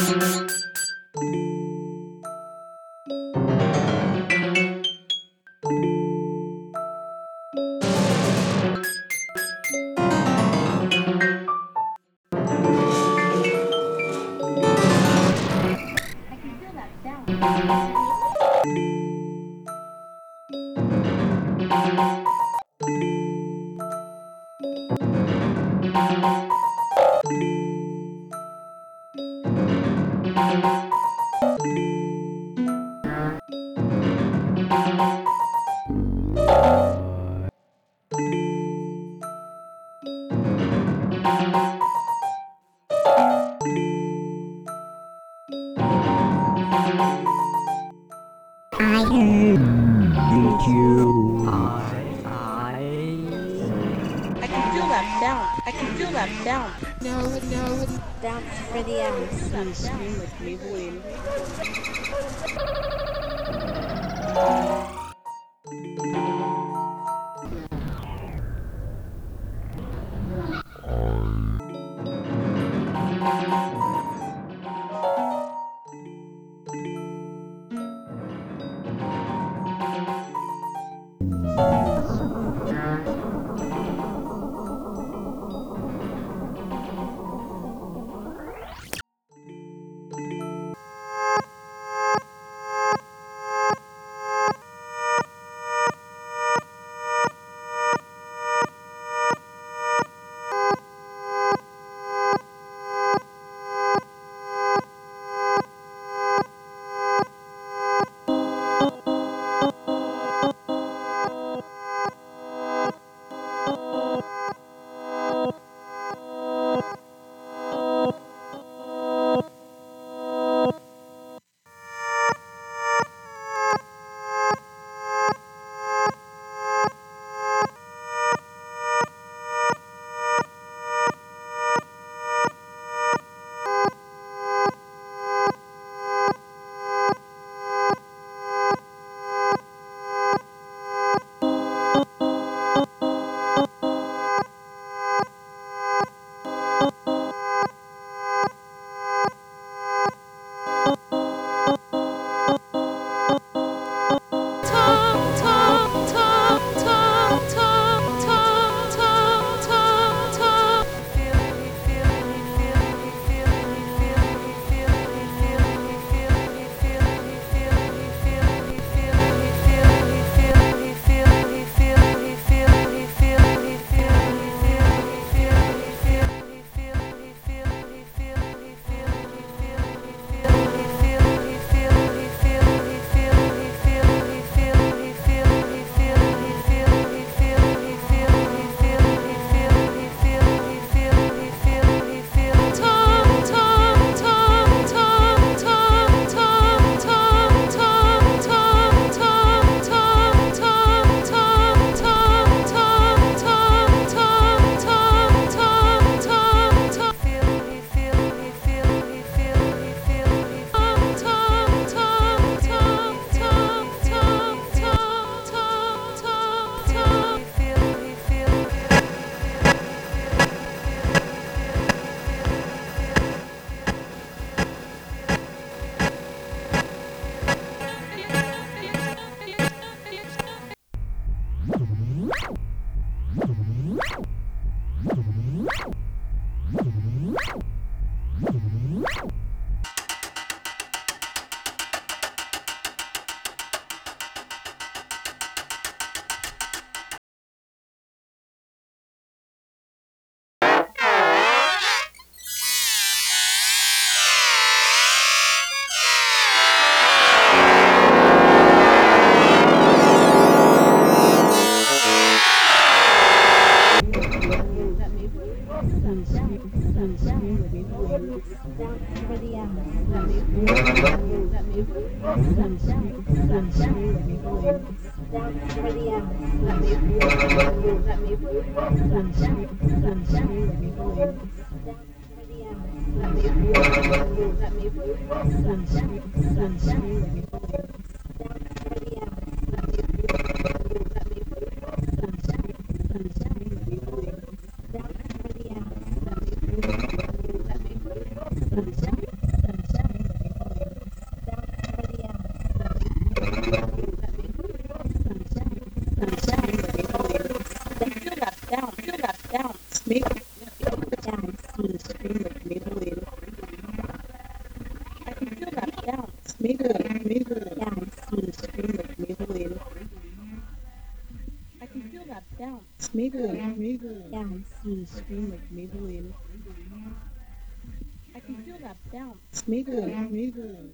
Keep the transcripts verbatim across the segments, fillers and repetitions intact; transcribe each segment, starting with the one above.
Thank you. I can feel that down. I can feel that down. No, no, Dance for the ass. That sound like Maybelline. Dance bounce through the screen like Maybelline. I can feel that bounce. Maybelline, Maybelline.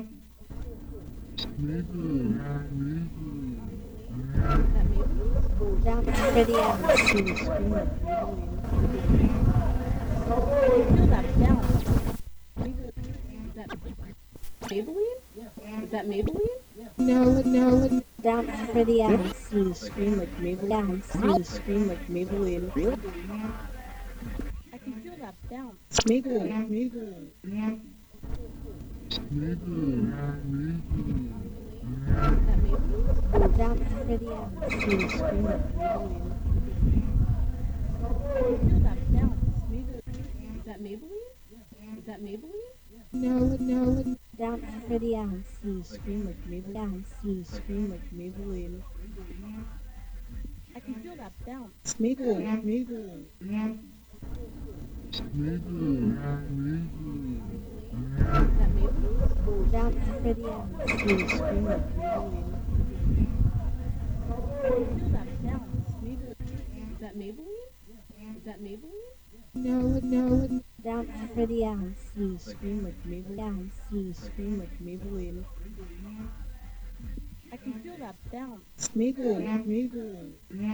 That Maybelline? bounce pretty eyes Through the screen like Maybelline. I can feel that bounce. Maybelline. Is that Maybelline? Is that Maybelline? no no bounce pretty eyes Through the screen like Maybelline. bounce Through the screen like Maybelline. I can feel that bounce. Maybelline, Maybelline. That Maybelline? bounce pretty eyes Through the screen like Maybelline. I can feel that bounce. Maybelline. Is that Maybelline? Is that Maybelline? no no bounce pretty eyes Through the screen like Maybelline. bounce Through the screen like Maybelline. I can feel that bounce. Maybelline, Maybelline. That Maybelline? bounce pretty eyes Through the screen like Maybelline. I can feel that bounce. Maybelline. Is that Maybelline? Is that Maybelline? no no bounce pretty eyes Through the screen like Maybelline. bounce Through the screen like Maybelline. I can feel that bounce. Maybelline, Maybelline.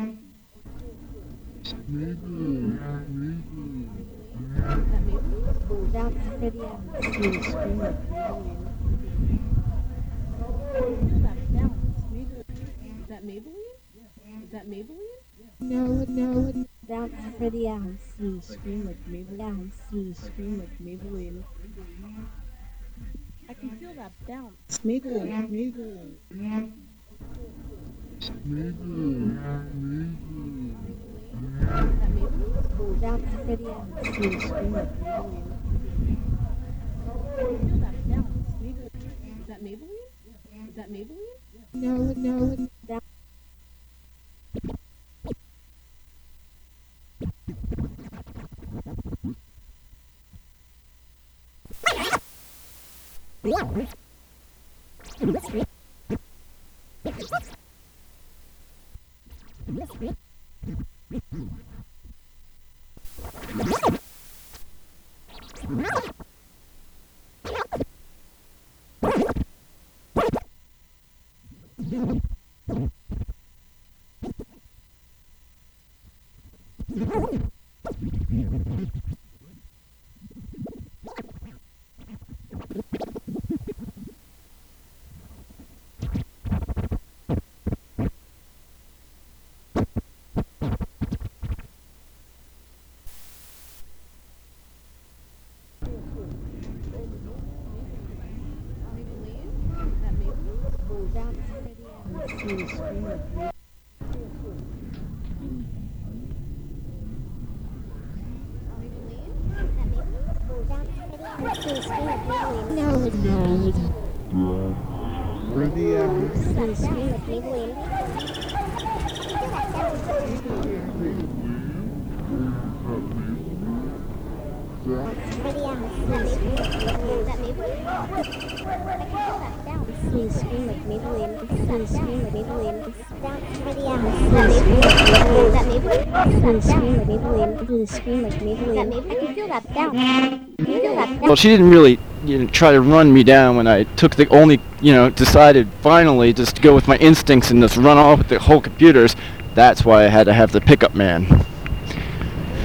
That Maybelline? bounce pretty eyes Through the screen like Maybelline. I can feel that bounce. Maybelline. Is that Maybelline? Is that Maybelline? no no bounce pretty eyes Through the screen like Maybelline. bounce Through the screen like Maybelline. I can feel that bounce. Maybelline, Maybelline. That Maybelline? bounce pretty eyes Through the screen like Maybelline. I can feel that bounce. Maybelline. Is that Maybelline? Is that Maybelline? no no bounce bounce pretty eyes Through the screen like Maybelline. no no Pretty eyes. through the screen like Maybelline pretty eyes through the screen like Maybelline through the screen like Maybelline bounce pretty eyes through the screen like Maybelline through the screen like Maybelline I can feel that bounce. I can feel that bounce. Well, she didn't really, you know, try to run me down when I took the only, you know, decided finally just to go with my instincts and just run off with the whole computers. That's why I had to have the pickup man.